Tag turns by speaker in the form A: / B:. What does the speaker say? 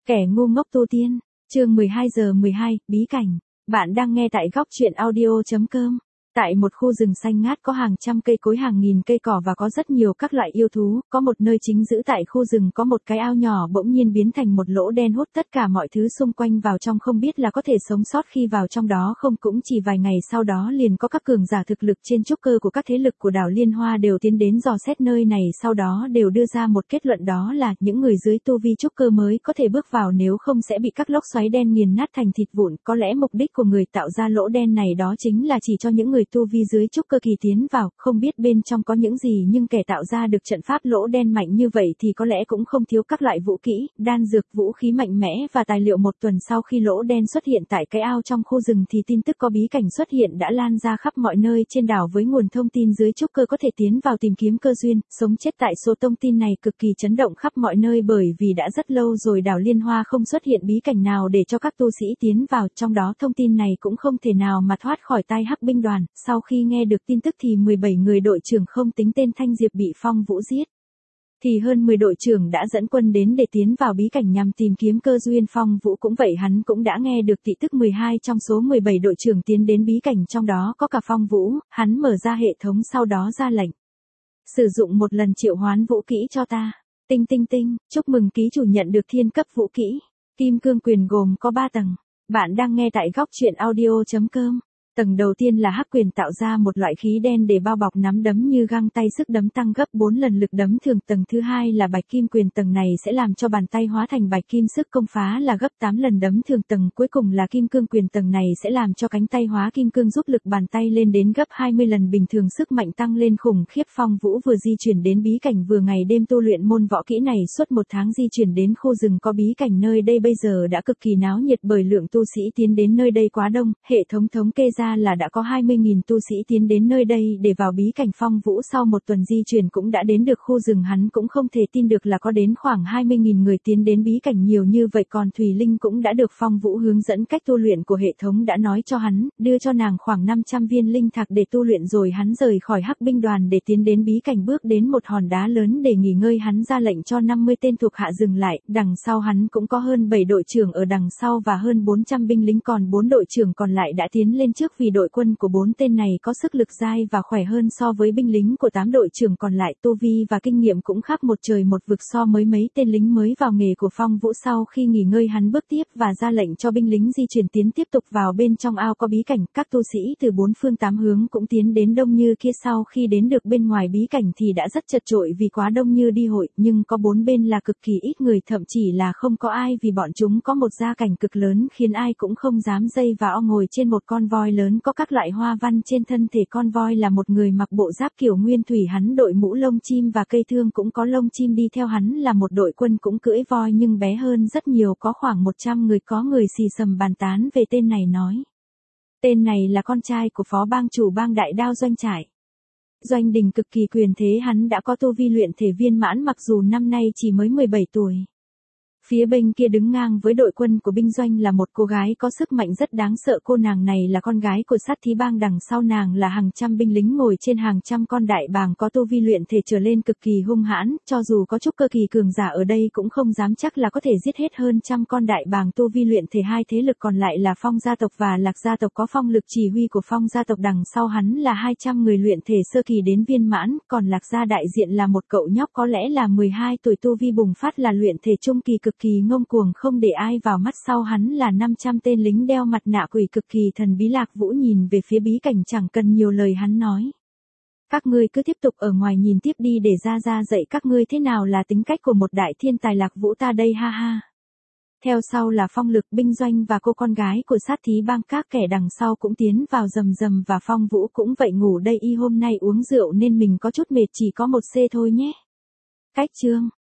A: Kẻ ngu ngốc tu tiên, chương 12 bí cảnh. Bạn đang nghe tại góc truyện audio.com. Tại một khu rừng xanh ngát có hàng trăm cây cối hàng nghìn cây cỏ và có rất nhiều các loại yêu thú, có một nơi chính giữa tại khu rừng có một cái ao nhỏ bỗng nhiên biến thành một lỗ đen hút tất cả mọi thứ xung quanh vào trong, không biết là có thể sống sót khi vào trong đó không. Cũng chỉ vài ngày sau đó liền có các cường giả thực lực trên trúc cơ của các thế lực của đảo Liên Hoa đều tiến đến dò xét nơi này, sau đó đều đưa ra một kết luận, đó là những người dưới tu vi trúc cơ mới có thể bước vào, nếu không sẽ bị các lốc xoáy đen nghiền nát thành thịt vụn. Có lẽ mục đích của người tạo ra lỗ đen này đó chính là chỉ cho những người tu vi dưới trúc cơ kỳ tiến vào, không biết bên trong có những gì, nhưng kẻ tạo ra được trận pháp lỗ đen mạnh như vậy thì có lẽ cũng không thiếu các loại vũ kỹ, đan dược, vũ khí mạnh mẽ và tài liệu. Một tuần sau khi lỗ đen xuất hiện tại cái ao trong khu rừng thì tin tức có bí cảnh xuất hiện đã lan ra khắp mọi nơi trên đảo, với nguồn thông tin dưới trúc cơ có thể tiến vào tìm kiếm cơ duyên, sống chết tại số. Thông tin này cực kỳ chấn động khắp mọi nơi, bởi vì đã rất lâu rồi đảo Liên Hoa không xuất hiện bí cảnh nào để cho các tu sĩ tiến vào, trong đó thông tin này cũng không thể nào mà thoát khỏi tai Hắc binh đoàn. Sau khi nghe được tin tức thì 17 người đội trưởng không tính tên Thanh Diệp bị Phong Vũ giết, thì hơn 10 đội trưởng đã dẫn quân đến để tiến vào bí cảnh nhằm tìm kiếm cơ duyên. Phong Vũ cũng vậy, hắn cũng đã nghe được tin tức 12 trong số 17 đội trưởng tiến đến bí cảnh, trong đó có cả Phong Vũ. Hắn mở ra hệ thống, sau đó ra lệnh: sử dụng một lần triệu hoán vũ kỹ cho ta. Tinh tinh tinh, chúc mừng ký chủ nhận được thiên cấp vũ kỹ Kim Cương Quyền, gồm có 3 tầng. Bạn đang nghe tại góc truyện audio.com. Tầng đầu tiên là Hắc Quyền, tạo ra một loại khí đen để bao bọc nắm đấm như găng tay, sức đấm tăng gấp 4 lần lực đấm thường. Tầng thứ hai là Bạch Kim Quyền, tầng này sẽ làm cho bàn tay hóa thành bạch kim, sức công phá là gấp 8 lần đấm thường. Tầng cuối cùng là Kim Cương Quyền, tầng này sẽ làm cho cánh tay hóa kim cương, giúp lực bàn tay lên đến gấp 20 lần bình thường, sức mạnh tăng lên khủng khiếp. Phong Vũ vừa di chuyển đến bí cảnh, vừa ngày đêm tu luyện môn võ kỹ này suốt 1 tháng, di chuyển đến khu rừng có bí cảnh. Nơi đây bây giờ đã cực kỳ náo nhiệt bởi lượng tu sĩ tiến đến nơi đây quá đông, hệ thống thống kê ra là đã có 20.000 tu sĩ tiến đến nơi đây để vào bí cảnh. Phong Vũ sau 1 tuần di chuyển cũng đã đến được khu rừng, hắn cũng không thể tin được là có đến khoảng 20.000 người tiến đến bí cảnh nhiều như vậy. Còn Thủy Linh cũng đã được Phong Vũ hướng dẫn cách tu luyện của hệ thống, đã nói cho hắn, đưa cho nàng khoảng 500 viên linh thạch để tu luyện, rồi hắn rời khỏi Hắc binh đoàn để tiến đến bí cảnh. Bước đến một hòn đá lớn để nghỉ ngơi, hắn ra lệnh cho 50 tên thuộc hạ dừng lại, đằng sau hắn cũng có hơn 7 đội trưởng ở đằng sau và hơn 400 binh lính, còn 4 đội trưởng còn lại đã tiến lên trước, vì đội quân của 4 tên này có sức lực dai và khỏe hơn so với binh lính của 8 đội trưởng còn lại. Tu vi và kinh nghiệm cũng khác một trời một vực so với mấy tên lính mới vào nghề của Phong Vũ. Sau khi nghỉ ngơi, hắn bước tiếp và ra lệnh cho binh lính di chuyển tiến tiếp tục vào bên trong ao có bí cảnh. Các tu sĩ từ 4 phương 8 hướng cũng tiến đến đông như kia. Sau khi đến được bên ngoài bí cảnh thì đã rất chật chội vì quá đông như đi hội, nhưng có 4 bên là cực kỳ ít người, thậm chỉ là không có ai, vì bọn chúng có một gia cảnh cực lớn khiến ai cũng không dám dây vào. Ngồi trên một con voi lớn có các loại hoa văn trên thân thể con voi là một người mặc bộ giáp kiểu nguyên thủy, hắn đội mũ lông chim và cây thương cũng có lông chim. Đi theo hắn là một đội quân cũng cưỡi voi nhưng bé hơn rất nhiều, có khoảng 100 người. Có người xì xầm bàn tán về tên này, nói tên này là con trai của phó bang chủ bang Đại Đao Doanh Trải. Doanh Đình cực kỳ quyền thế, hắn đã có tu vi luyện thể viên mãn mặc dù năm nay chỉ mới 17 tuổi. Phía bên kia đứng ngang với đội quân của binh doanh là một cô gái có sức mạnh rất đáng sợ. Cô nàng này là con gái của Sát Thí Bang, đằng sau nàng là hàng trăm binh lính ngồi trên hàng trăm con đại bàng có tu vi luyện thể trở lên, cực kỳ hung hãn, cho dù có trúc cơ kỳ cường giả ở đây cũng không dám chắc là có thể giết hết hơn trăm con đại bàng tu vi luyện thể. Hai thế lực còn lại là Phong gia tộc và Lạc gia tộc, có Phong Lực chỉ huy của Phong gia tộc, đằng sau hắn là 200 người luyện thể sơ kỳ đến viên mãn, còn Lạc gia đại diện là một cậu nhóc có lẽ là 12 tuổi, tu vi bùng phát là luyện thể trung kỳ, cực kỳ ngông cuồng không để ai vào mắt. Sau hắn là 500 tên lính đeo mặt nạ quỷ cực kỳ thần bí. Lạc Vũ nhìn về phía bí cảnh, chẳng cần nhiều lời hắn nói: các ngươi cứ tiếp tục ở ngoài nhìn tiếp đi, để ra dạy các ngươi thế nào là tính cách của một đại thiên tài Lạc Vũ ta đây, ha ha. Theo sau là Phong Lực, binh doanh và cô con gái của Sát Thí Bang. Các kẻ đằng sau cũng tiến vào rầm rầm, và Phong Vũ cũng vậy. Ngủ đây y, hôm nay uống rượu nên mình có chút mệt, chỉ có 1 c thôi nhé. Cách chương